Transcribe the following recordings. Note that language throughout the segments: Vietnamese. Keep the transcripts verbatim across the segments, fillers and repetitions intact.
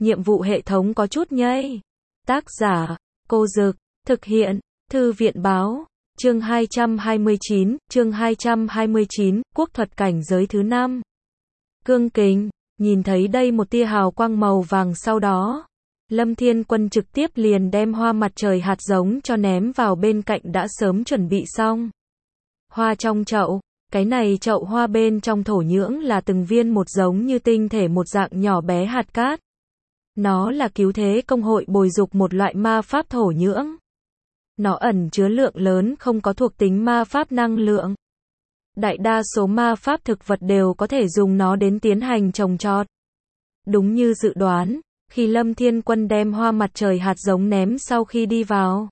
nhiệm vụ hệ thống có chút nhây. Tác giả, Cô Dực, thực hiện, Thư viện báo, chương hai trăm hai mươi chín, chương hai trăm hai mươi chín, quốc thuật cảnh giới thứ năm. Cương kình, nhìn thấy đây một tia hào quang màu vàng sau đó. Lâm Thiên Quân trực tiếp liền đem hoa mặt trời hạt giống cho ném vào bên cạnh đã sớm chuẩn bị xong. Hoa trong chậu, cái này chậu hoa bên trong thổ nhưỡng là từng viên một giống như tinh thể một dạng nhỏ bé hạt cát. Nó là cứu thế công hội bồi dục một loại ma pháp thổ nhưỡng. Nó ẩn chứa lượng lớn không có thuộc tính ma pháp năng lượng. Đại đa số ma pháp thực vật đều có thể dùng nó đến tiến hành trồng trọt. Đúng như dự đoán, khi Lâm Thiên Quân đem hoa mặt trời hạt giống ném sau khi đi vào,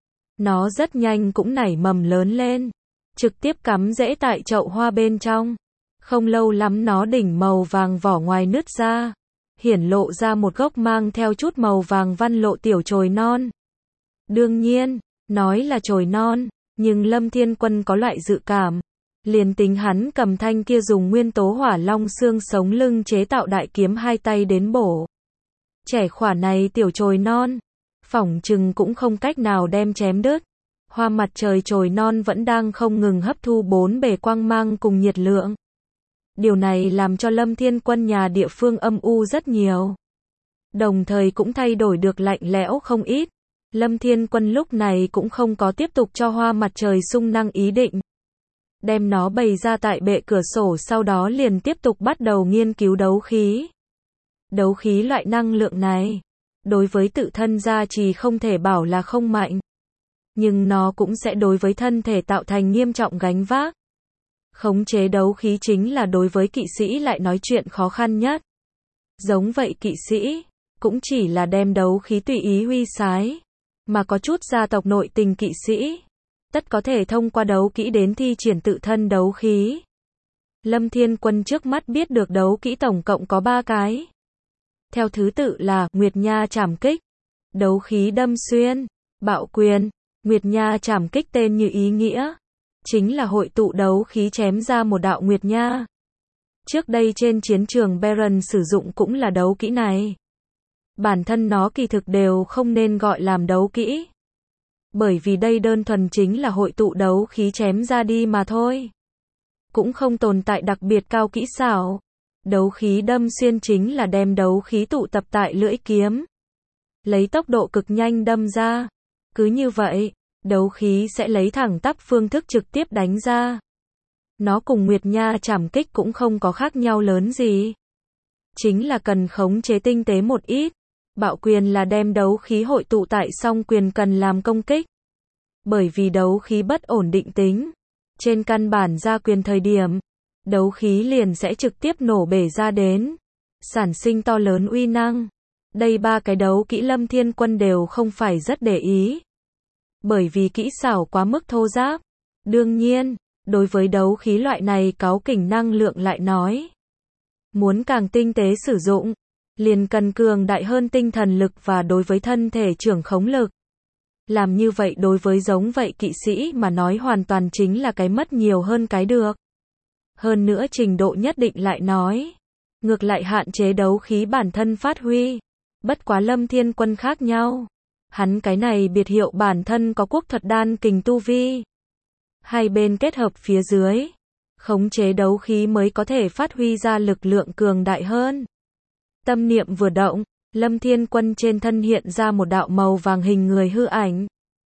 nó rất nhanh cũng nảy mầm lớn lên, trực tiếp cắm rễ tại chậu hoa bên trong. Không lâu lắm nó đỉnh màu vàng vỏ ngoài nứt ra, hiển lộ ra một gốc mang theo chút màu vàng văn lộ tiểu chồi non. Đương nhiên, nói là chồi non, nhưng Lâm Thiên Quân có loại dự cảm, liền tính hắn cầm thanh kia dùng nguyên tố hỏa long xương sống lưng chế tạo đại kiếm hai tay đến bổ trẻ khỏa này tiểu chồi non, phỏng chừng cũng không cách nào đem chém đứt. Hoa mặt trời chồi non vẫn đang không ngừng hấp thu bốn bề quang mang cùng nhiệt lượng. Điều này làm cho Lâm Thiên Quân nhà địa phương âm u rất nhiều, đồng thời cũng thay đổi được lạnh lẽo không ít. Lâm Thiên Quân lúc này cũng không có tiếp tục cho hoa mặt trời sung năng ý định, đem nó bày ra tại bệ cửa sổ, sau đó liền tiếp tục bắt đầu nghiên cứu đấu khí. Đấu khí loại năng lượng này, đối với tự thân gia trì không thể bảo là không mạnh, nhưng nó cũng sẽ đối với thân thể tạo thành nghiêm trọng gánh vác. Khống chế đấu khí chính là đối với kỵ sĩ lại nói chuyện khó khăn nhất. Giống vậy kỵ sĩ, cũng chỉ là đem đấu khí tùy ý huy sái, mà có chút gia tộc nội tình kỵ sĩ, tất có thể thông qua đấu kỹ đến thi triển tự thân đấu khí. Lâm Thiên Quân trước mắt biết được đấu kỹ tổng cộng có ba cái. Theo thứ tự là Nguyệt Nha Trảm Kích, đấu khí đâm xuyên, bạo quyền. Nguyệt Nha Trảm Kích tên như ý nghĩa, chính là hội tụ đấu khí chém ra một đạo Nguyệt Nha. Trước đây trên chiến trường Baron sử dụng cũng là đấu kỹ này. Bản thân nó kỳ thực đều không nên gọi làm đấu kỹ, bởi vì đây đơn thuần chính là hội tụ đấu khí chém ra đi mà thôi, cũng không tồn tại đặc biệt cao kỹ xảo. Đấu khí đâm xuyên chính là đem đấu khí tụ tập tại lưỡi kiếm, lấy tốc độ cực nhanh đâm ra. Cứ như vậy, đấu khí sẽ lấy thẳng tắp phương thức trực tiếp đánh ra. Nó cùng Nguyệt Nha Trảm Kích cũng không có khác nhau lớn gì, chính là cần khống chế tinh tế một ít. Bạo quyền là đem đấu khí hội tụ tại song quyền cần làm công kích. Bởi vì đấu khí bất ổn định tính, trên căn bản ra quyền thời điểm, đấu khí liền sẽ trực tiếp nổ bể ra đến, sản sinh to lớn uy năng. Đây ba cái đấu kỹ Lâm Thiên Quân đều không phải rất để ý, bởi vì kỹ xảo quá mức thô ráp. Đương nhiên, đối với đấu khí loại này cáu kỉnh năng lượng lại nói, muốn càng tinh tế sử dụng, liền cần cường đại hơn tinh thần lực và đối với thân thể trưởng khống lực. Làm như vậy đối với giống vậy kỵ sĩ mà nói hoàn toàn chính là cái mất nhiều hơn cái được. Hơn nữa trình độ nhất định lại nói, ngược lại hạn chế đấu khí bản thân phát huy. Bất quá Lâm Thiên Quân khác nhau, hắn cái này biệt hiệu bản thân có quốc thuật đan kình tu vi. Hai bên kết hợp phía dưới, khống chế đấu khí mới có thể phát huy ra lực lượng cường đại hơn. Tâm niệm vừa động, Lâm Thiên Quân trên thân hiện ra một đạo màu vàng hình người hư ảnh.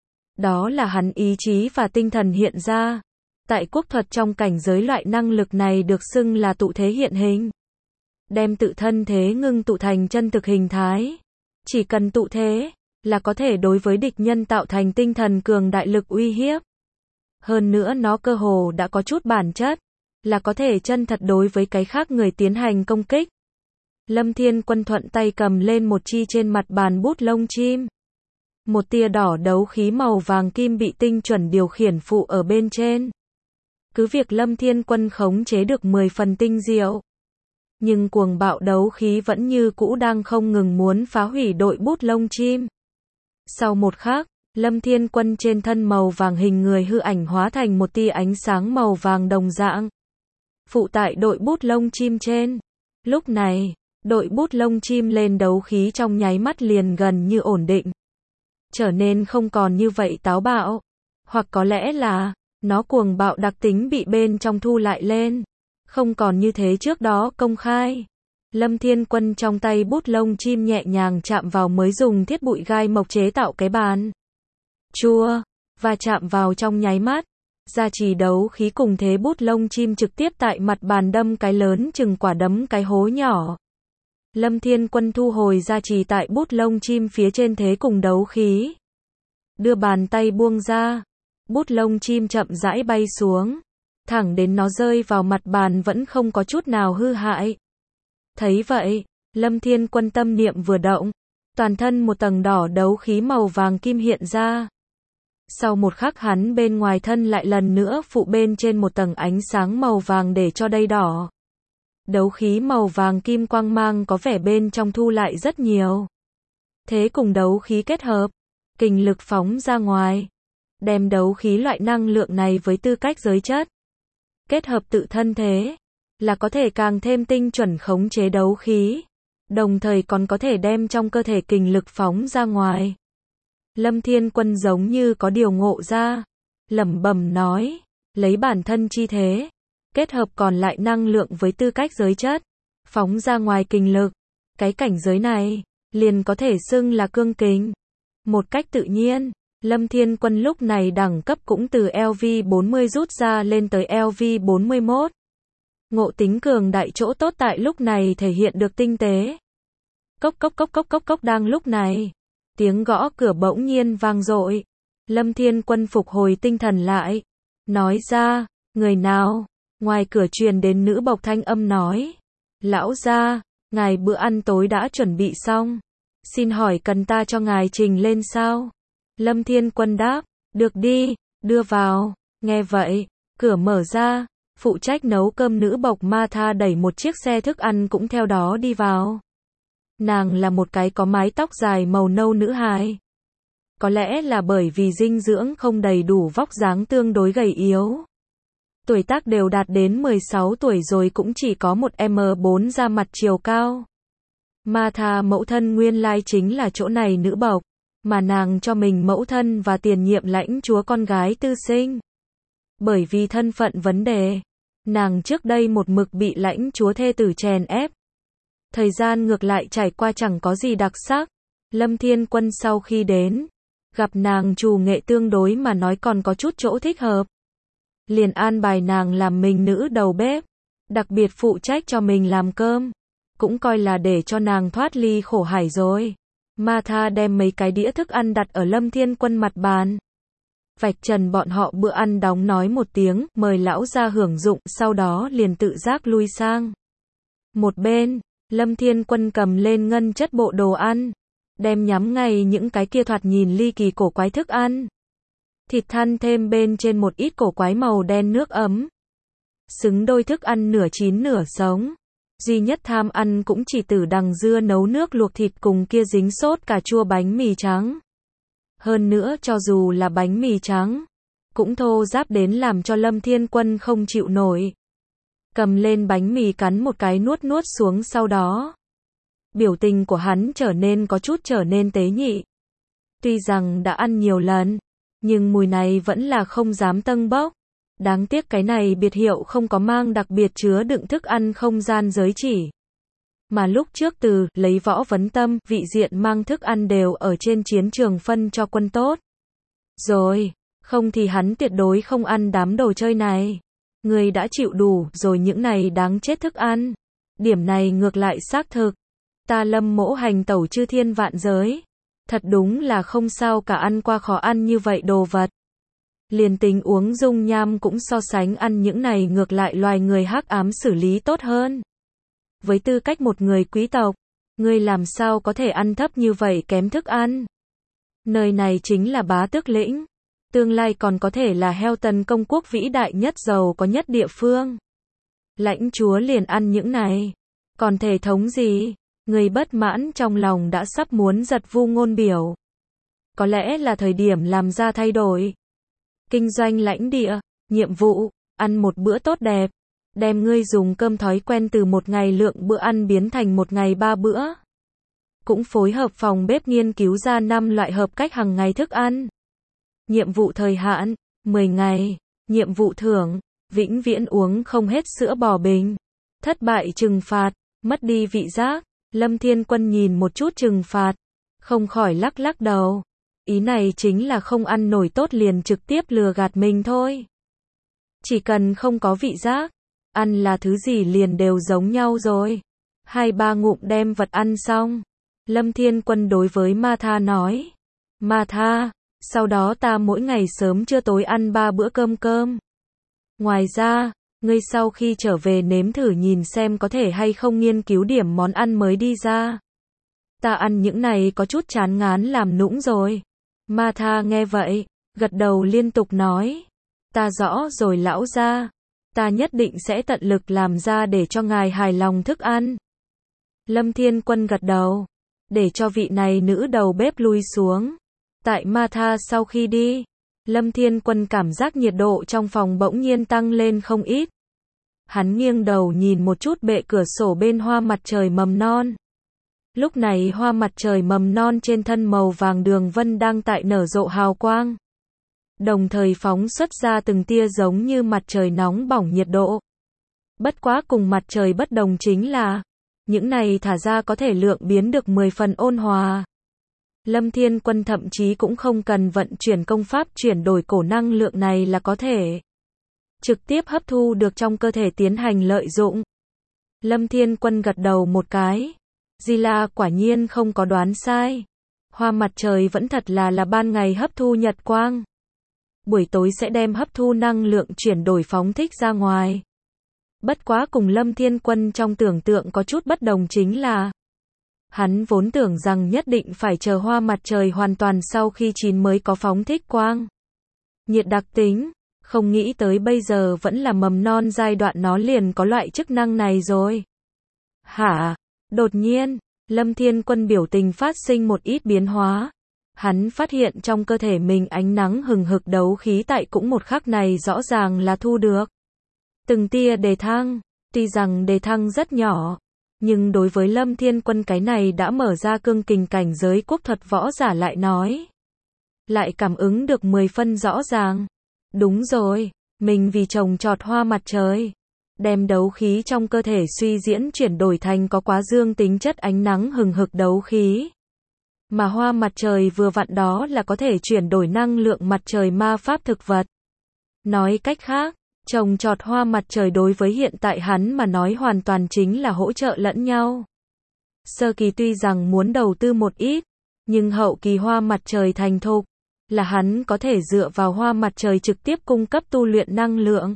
Đó là hắn ý chí và tinh thần hiện ra. Tại quốc thuật trong cảnh giới loại năng lực này được xưng là tụ thế hiện hình. Đem tự thân thế ngưng tụ thành chân thực hình thái. Chỉ cần tụ thế, là có thể đối với địch nhân tạo thành tinh thần cường đại lực uy hiếp. Hơn nữa nó cơ hồ đã có chút bản chất, là có thể chân thật đối với cái khác người tiến hành công kích. Lâm Thiên Quân thuận tay cầm lên một chi trên mặt bàn bút lông chim. Một tia đỏ đấu khí màu vàng kim bị tinh chuẩn điều khiển phụ ở bên trên. Cứ việc Lâm Thiên Quân khống chế được mười phần tinh diệu, nhưng cuồng bạo đấu khí vẫn như cũ đang không ngừng muốn phá hủy đội bút lông chim. Sau một khắc, Lâm Thiên Quân trên thân màu vàng hình người hư ảnh hóa thành một tia ánh sáng màu vàng đồng dạng, phụ tại đội bút lông chim trên. Lúc này, đội bút lông chim lên đấu khí trong nháy mắt liền gần như ổn định. Trở nên không còn như vậy táo bạo. Hoặc có lẽ là, nó cuồng bạo đặc tính bị bên trong thu lại lên. Không còn như thế trước đó công khai. Lâm Thiên Quân trong tay bút lông chim nhẹ nhàng chạm vào mới dùng thiết bụi gai mộc chế tạo cái bàn. Chua, và chạm vào trong nháy mắt. Gia trì đấu khí cùng thế bút lông chim trực tiếp tại mặt bàn đâm cái lớn chừng quả đấm cái hố nhỏ. Lâm Thiên Quân thu hồi gia trì tại bút lông chim phía trên thế cùng đấu khí. Đưa bàn tay buông ra. Bút lông chim chậm rãi bay xuống. Thẳng đến nó rơi vào mặt bàn vẫn không có chút nào hư hại. Thấy vậy, Lâm Thiên Quân tâm niệm vừa động. Toàn thân một tầng đỏ đấu khí màu vàng kim hiện ra. Sau một khắc hắn bên ngoài thân lại lần nữa phụ bên trên một tầng ánh sáng màu vàng để cho đây đỏ. Đấu khí màu vàng kim quang mang có vẻ bên trong thu lại rất nhiều. Thế cùng đấu khí kết hợp, kình lực phóng ra ngoài. Đem đấu khí loại năng lượng này với tư cách giới chất. Kết hợp tự thân thế, là có thể càng thêm tinh chuẩn khống chế đấu khí. Đồng thời còn có thể đem trong cơ thể kình lực phóng ra ngoài. Lâm Thiên Quân giống như có điều ngộ ra. Lẩm bẩm nói, lấy bản thân chi thế. Kết hợp còn lại năng lượng với tư cách giới chất. Phóng ra ngoài kình lực. Cái cảnh giới này, liền có thể xưng là cương kình. Một cách tự nhiên, Lâm Thiên Quân lúc này đẳng cấp cũng từ L V bốn mươi rút ra lên tới L V bốn mươi mốt. Ngộ tính cường đại chỗ tốt tại lúc này thể hiện được tinh tế. Cốc cốc cốc cốc cốc cốc đang lúc này. Tiếng gõ cửa bỗng nhiên vang dội. Lâm Thiên Quân phục hồi tinh thần lại. Nói ra, người nào? Ngoài cửa truyền đến nữ bộc thanh âm nói. Lão gia, ngài bữa ăn tối đã chuẩn bị xong. Xin hỏi cần ta cho ngài trình lên sao? Lâm Thiên Quân đáp, được đi, đưa vào. Nghe vậy, cửa mở ra, phụ trách nấu cơm nữ bộc Martha đẩy một chiếc xe thức ăn cũng theo đó đi vào. Nàng là một cái có mái tóc dài màu nâu nữ hài. Có lẽ là bởi vì dinh dưỡng không đầy đủ vóc dáng tương đối gầy yếu. Tuổi tác đều đạt đến mười sáu tuổi rồi cũng chỉ có một M bốn da mặt chiều cao. Martha mẫu thân nguyên lai chính là chỗ này nữ bộc, mà nàng cho mình mẫu thân và tiền nhiệm lãnh chúa con gái tư sinh. Bởi vì thân phận vấn đề, nàng trước đây một mực bị lãnh chúa thê tử chèn ép. Thời gian ngược lại trải qua chẳng có gì đặc sắc. Lâm Thiên Quân sau khi đến, gặp nàng trù nghệ tương đối mà nói còn có chút chỗ thích hợp. Liền an bài nàng làm mình nữ đầu bếp, đặc biệt phụ trách cho mình làm cơm. Cũng coi là để cho nàng thoát ly khổ hải rồi. Martha đem mấy cái đĩa thức ăn đặt ở Lâm Thiên Quân mặt bàn. Vạch trần bọn họ bữa ăn đóng nói một tiếng, mời lão ra hưởng dụng, sau đó liền tự giác lui sang. Một bên, Lâm Thiên Quân cầm lên ngân chất bộ đồ ăn, đem nhắm ngay những cái kia thoạt nhìn ly kỳ cổ quái thức ăn. Thịt than thêm bên trên một ít cổ quái màu đen nước ấm. Xứng đôi thức ăn nửa chín nửa sống. Duy nhất tham ăn cũng chỉ từ đằng dưa nấu nước luộc thịt cùng kia dính sốt cà chua bánh mì trắng. Hơn nữa cho dù là bánh mì trắng, cũng thô ráp đến làm cho Lâm Thiên Quân không chịu nổi. Cầm lên bánh mì cắn một cái nuốt nuốt xuống sau đó. Biểu tình của hắn trở nên có chút trở nên tế nhị. Tuy rằng đã ăn nhiều lần, nhưng mùi này vẫn là không dám tâng bốc. Đáng tiếc cái này biệt hiệu không có mang đặc biệt chứa đựng thức ăn không gian giới chỉ. Mà lúc trước từ lấy võ vấn tâm, vị diện mang thức ăn đều ở trên chiến trường phân cho quân tốt. Rồi, không thì hắn tuyệt đối không ăn đám đồ chơi này. Người đã chịu đủ rồi những này đáng chết thức ăn. Điểm này ngược lại xác thực. Ta Lâm mỗ hành tẩu chư thiên vạn giới. Thật đúng là không sao cả ăn qua khó ăn như vậy đồ vật. Liền tính uống dung nham cũng so sánh ăn những này ngược lại loài người hắc ám xử lý tốt hơn. Với tư cách một người quý tộc, ngươi làm sao có thể ăn thấp như vậy kém thức ăn? Nơi này chính là bá tước lĩnh. Tương lai còn có thể là heo tần công quốc vĩ đại nhất giàu có nhất địa phương. Lãnh chúa liền ăn những này. Còn thể thống gì? Người bất mãn trong lòng đã sắp muốn giật vu ngôn biểu. Có lẽ là thời điểm làm ra thay đổi. Kinh doanh lãnh địa, nhiệm vụ, ăn một bữa tốt đẹp. đem ngươi dùng cơm thói quen từ một ngày lượng bữa ăn biến thành một ngày ba bữa. Cũng phối hợp phòng bếp nghiên cứu ra năm loại hợp cách hàng ngày thức ăn. Nhiệm vụ thời hạn, mười ngày. Nhiệm vụ thưởng, vĩnh viễn uống không hết sữa bò bình. Thất bại trừng phạt, mất đi vị giác. Lâm Thiên Quân nhìn một chút trừng phạt, không khỏi lắc lắc đầu. Ý này chính là không ăn nổi tốt liền trực tiếp lừa gạt mình thôi. Chỉ cần không có vị giác, ăn là thứ gì liền đều giống nhau rồi. Hai ba ngụm đem vật ăn xong. Lâm Thiên Quân đối với Ma Tha nói. Ma Tha, sau đó ta mỗi ngày sớm trưa tối ăn ba bữa cơm cơm. Ngoài ra, ngươi sau khi trở về nếm thử nhìn xem có thể hay không nghiên cứu điểm món ăn mới đi ra. Ta ăn những này có chút chán ngán làm nũng rồi. Ma Tha nghe vậy, gật đầu liên tục nói. Ta rõ rồi lão gia. Ta nhất định sẽ tận lực làm ra để cho ngài hài lòng thức ăn. Lâm Thiên Quân gật đầu. Để cho vị này nữ đầu bếp lui xuống. Tại Ma Tha sau khi đi, Lâm Thiên Quân cảm giác nhiệt độ trong phòng bỗng nhiên tăng lên không ít. Hắn nghiêng đầu nhìn một chút bệ cửa sổ bên hoa mặt trời mầm non. Lúc này hoa mặt trời mầm non trên thân màu vàng đường vân đang tại nở rộ hào quang. Đồng thời phóng xuất ra từng tia giống như mặt trời nóng bỏng nhiệt độ. Bất quá cùng mặt trời bất đồng chính là, những này thả ra có thể lượng biến được mười phần ôn hòa. Lâm Thiên Quân thậm chí cũng không cần vận chuyển công pháp chuyển đổi cổ năng lượng này là có thể trực tiếp hấp thu được trong cơ thể tiến hành lợi dụng. Lâm Thiên Quân gật đầu một cái. Di La quả nhiên không có đoán sai. Hoa mặt trời vẫn thật là là ban ngày hấp thu nhật quang. Buổi tối sẽ đem hấp thu năng lượng chuyển đổi phóng thích ra ngoài. Bất quá cùng Lâm Thiên Quân trong tưởng tượng có chút bất đồng chính là, hắn vốn tưởng rằng nhất định phải chờ hoa mặt trời hoàn toàn sau khi chín mới có phóng thích quang. Nhiệt đặc tính, không nghĩ tới bây giờ vẫn là mầm non giai đoạn nó liền có loại chức năng này rồi. Hả? Đột nhiên, Lâm Thiên Quân biểu tình phát sinh một ít biến hóa. Hắn phát hiện trong cơ thể mình ánh nắng hừng hực đấu khí tại cũng một khắc này rõ ràng là thu được. Từng tia đề thăng, tuy rằng đề thăng rất nhỏ, nhưng đối với Lâm Thiên Quân cái này đã mở ra cương kình cảnh giới quốc thuật võ giả lại nói. Lại cảm ứng được mười phân rõ ràng. Đúng rồi, mình vì trồng trọt hoa mặt trời, đem đấu khí trong cơ thể suy diễn chuyển đổi thành có quá dương tính chất ánh nắng hừng hực đấu khí. Mà hoa mặt trời vừa vặn đó là có thể chuyển đổi năng lượng mặt trời ma pháp thực vật. Nói cách khác, trồng trọt hoa mặt trời đối với hiện tại hắn mà nói hoàn toàn chính là hỗ trợ lẫn nhau. Sơ kỳ tuy rằng muốn đầu tư một ít, nhưng hậu kỳ hoa mặt trời thành thục, là hắn có thể dựa vào hoa mặt trời trực tiếp cung cấp tu luyện năng lượng.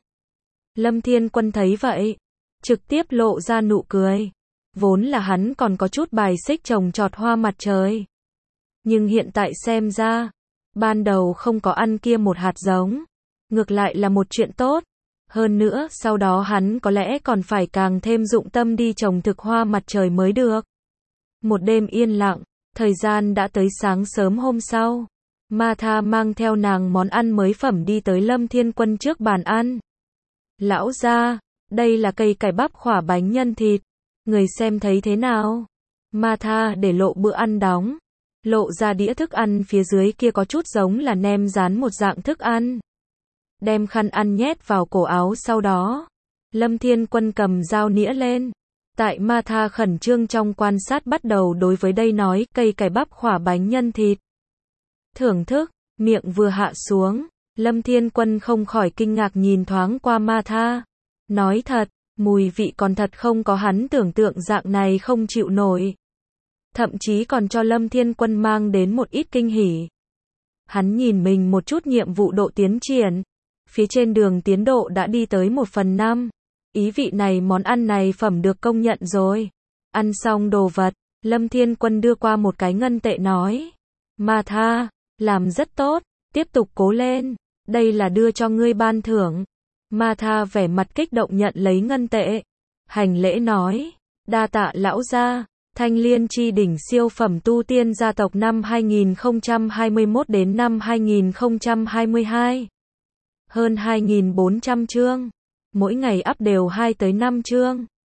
Lâm Thiên Quân thấy vậy, trực tiếp lộ ra nụ cười. Vốn là hắn còn có chút bài xích trồng trọt hoa mặt trời. Nhưng hiện tại xem ra, ban đầu không có ăn kia một hạt giống, ngược lại là một chuyện tốt. Hơn nữa, sau đó hắn có lẽ còn phải càng thêm dụng tâm đi trồng thực hoa mặt trời mới được. Một đêm yên lặng, thời gian đã tới sáng sớm hôm sau. Ma Tha mang theo nàng món ăn mới phẩm đi tới Lâm Thiên Quân trước bàn ăn. Lão gia, đây là cây cải bắp khỏa bánh nhân thịt. Người xem thấy thế nào? Ma Tha để lộ bữa ăn đóng. Lộ ra đĩa thức ăn phía dưới kia có chút giống là nem rán một dạng thức ăn. Đem khăn ăn nhét vào cổ áo sau đó. Lâm Thiên Quân cầm dao nĩa lên. Tại Ma Tha khẩn trương trong quan sát bắt đầu đối với đây nói cây cải bắp khỏa bánh nhân thịt. Thưởng thức, miệng vừa hạ xuống. Lâm Thiên Quân không khỏi kinh ngạc nhìn thoáng qua Ma Tha. Nói thật, mùi vị còn thật không có hắn tưởng tượng dạng này không chịu nổi. Thậm chí còn cho Lâm Thiên Quân mang đến một ít kinh hỉ. Hắn nhìn mình một chút nhiệm vụ độ tiến triển. Phía trên đường tiến độ đã đi tới một phần năm. Ý vị này món ăn này phẩm được công nhận rồi. Ăn xong đồ vật, Lâm Thiên Quân đưa qua một cái ngân tệ nói. Ma Tha, làm rất tốt, tiếp tục cố lên. Đây là đưa cho ngươi ban thưởng. Ma Tha vẻ mặt kích động nhận lấy ngân tệ. Hành lễ nói. Đa tạ lão gia. Thanh Liên chi đỉnh siêu phẩm tu tiên gia tộc năm hai nghìn không trăm hai mươi mốt đến năm hai nghìn không trăm hai mươi hai. Hơn hai nghìn bốn trăm chương. Mỗi ngày up đều hai tới năm chương.